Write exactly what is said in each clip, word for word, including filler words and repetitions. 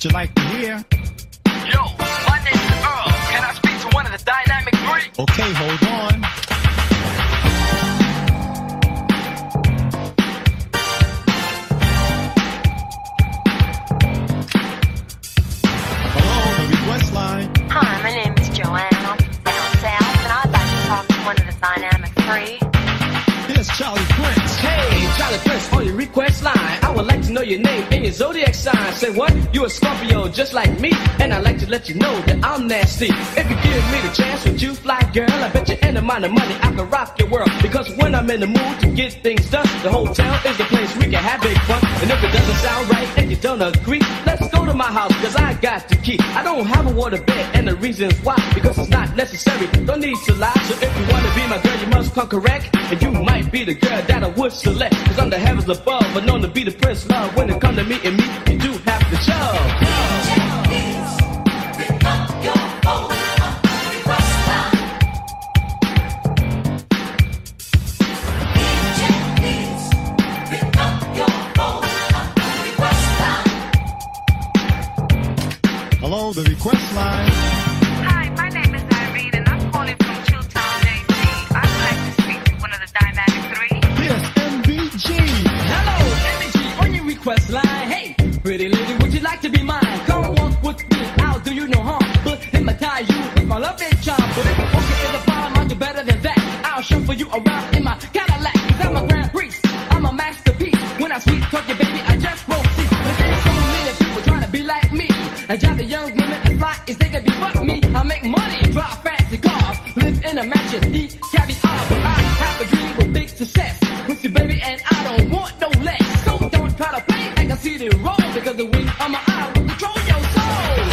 what you like to hear? Yo, my name's Earl. Can I speak to one of the Dynamic Three? Okay, hold on. Hello, the request line. Hi, my name is Joanne. I'm from down south, and I'd like to talk to one of the Dynamic Three. Here's Charlie Prince. Hey, Charlie Prince on your request line. I would like to know your name and your zodiac sign. Say what? You a Scorpio just like me, and I'd like to let you know that I'm nasty. If you give me the chance with you, fly girl, I bet you any amount of money I can rock your world. Because when I'm in the mood to get things done, the hotel is the place we can have big fun. And if it doesn't sound right and you don't agree, let's go to my house, cause I got the key. I don't have a water bed, and the reason's why, because it's not necessary. Don't need to lie, so if you wanna be my girl, you must come correct. And you might be the girl that I would select, cause I'm the heavens above, but known to be the prince love. When it come to me and me, you do have to show. Hello, the request line. Hi, my name is Irene, and I'm calling from Chilltown, J C. I'd like to speak to one of the Dynamic Three. Here's M B G. Hello, M B G on your request line. Hey, pretty lady, would you like to be mine? Come walk with me, I'll do you no harm. But hypnotize you with my love and charm. But if okay is a problem, I'll do better than that. I'll chauffeur you around in my Cadillac, cause I'm a grand priest, I'm a masterpiece. When I sweet talk you, baby, I just won't see. But there's so many people trying to be like me. And drive the young women and fly is they can be but me. I make money, drive fancy cars, live in a mansion, eat caviar. But I have a dream with big success with you, baby, and I don't want no less. So don't try to play, I can see the road because the wing of my eye will control your soul.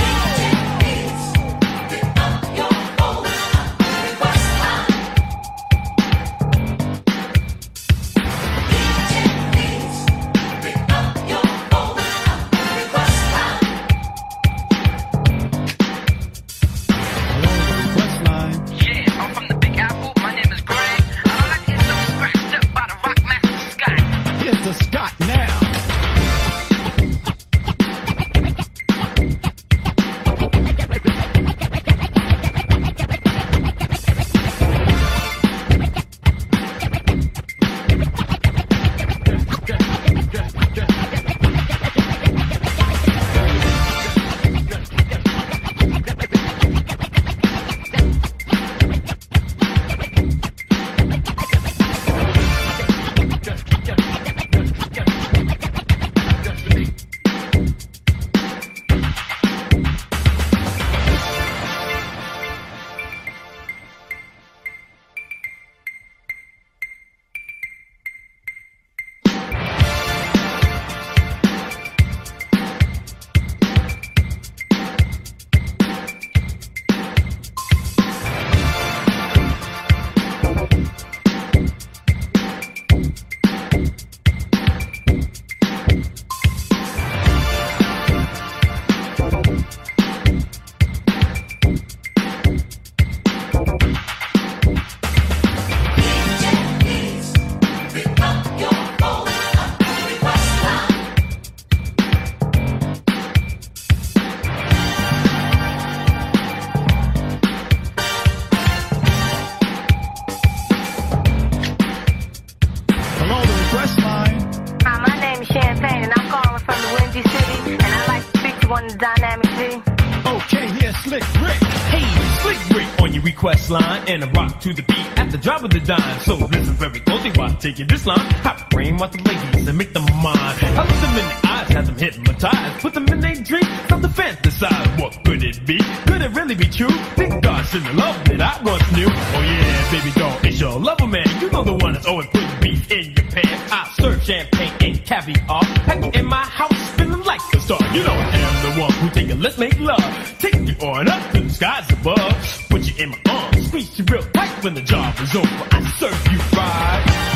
Line and a rock to the beat at the drop of the dime. So listen very closely while taking this line. Hot brain with the ladies and make them mine. I look them in the eyes, have them hypnotized. Put them in their drink, start to fantasize. What could it be? Could it really be true? Think God's in the love that I once knew. Oh yeah, baby doll, it's your lover man. You know the one that's always putting beef in your pants. I serve champagne and caviar. Pack it in my house, feeling like a star. You know I am the one who take it, let's make love. Take you on up to the skies above. Put you in my arms, squeeze you real tight when the job is over. I serve you right.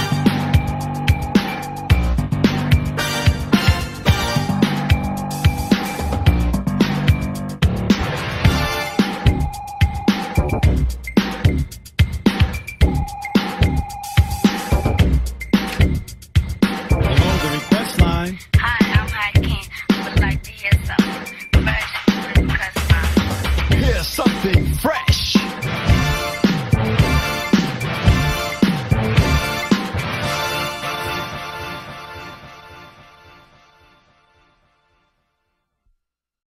Hello, the request line. Hi, I'm Heidi King. I would like to hear something. everything fresh.